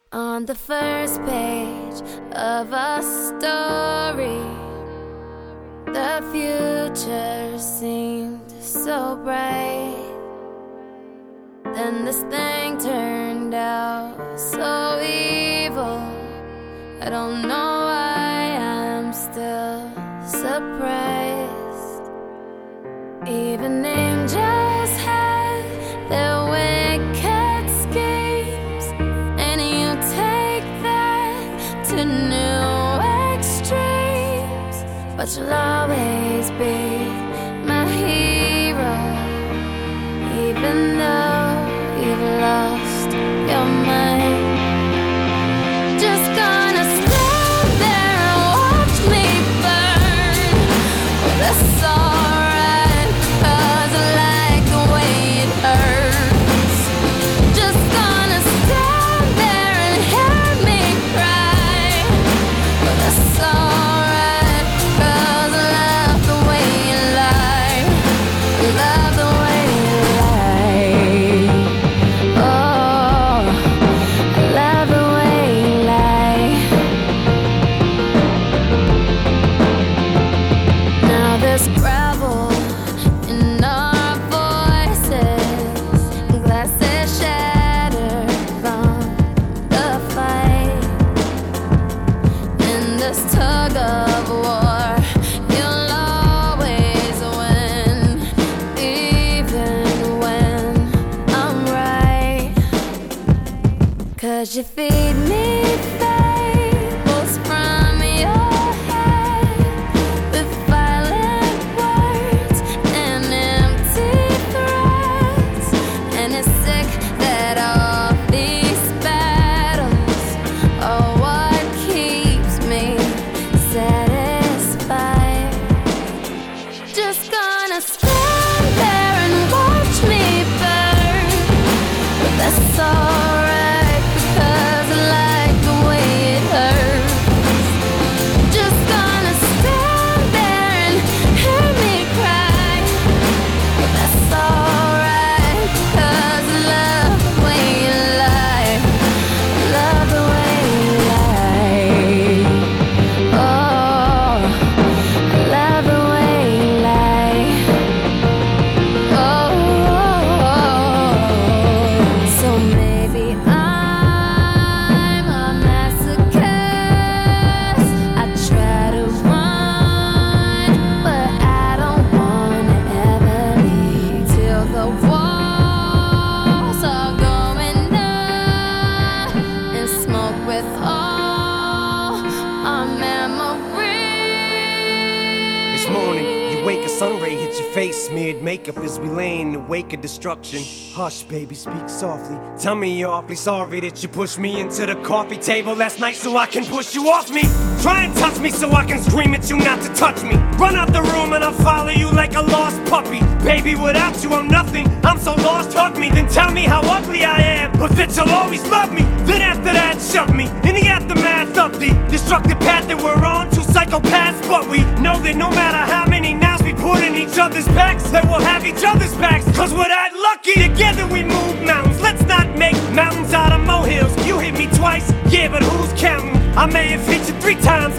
On the first page of a story, the future seemed so bright. Then this thing turned out so evil. I don't know why I'm still surprised. Even angels had their wicked schemes, and you take that to new extremes. But you'll always be my hero, even though you've lost your mind. Just gonna stand there and watch me burn. Well, that's alright, 'cause I like the way it hurts. Just gonna stand there and hear me cry. Well, that's alright, 'cause I love the way you lie. I love the way you lie. Oh, I love the way you lie. Now there's gravel in our voices, glasses shattered from the fight. In this tug of war, you'll always win, even when I'm right. 'Cause you feed me fables from your head, with violent words and empty threats. And it's sick that all these battles are what keeps me satisfied. Just gonna stand there and watch me burn. But that's alright, because I like the way it hurts. Just gonna stand there and hear me cry. But that's alright, 'cause I love the way you lie. I love the way you lie. Oh, I love the way you lie. Oh, so maybe I'm a masochist. I try to run, but I don't wanna ever leave till the walls are going up and smoke with all our memories. This morning, you wake, a sun ray hits your face, smeared makeup as we lay in the wake of destruction. Hush, baby, speak softly. Tell me you're awfully sorry that you pushed me into the coffee table last night so I can push you off me. Try and touch me so I can scream at you not to touch me. Run out the room and I'll follow you like a lost puppy. Baby, without you I'm nothing. I'm so lost, hug me, then tell me how ugly I am, but that you'll always love me. Then after that, shove me in the aftermath of the destructive path that we're on. Two psychopaths, but we know that no matter how many knives we put in each other's backs, that we'll have each other's backs. 'Cause we're that lucky, together we move mountains. Let's not make mountains out of molehills. You hit me twice, yeah, but who's counting? I may have hit you 3 times,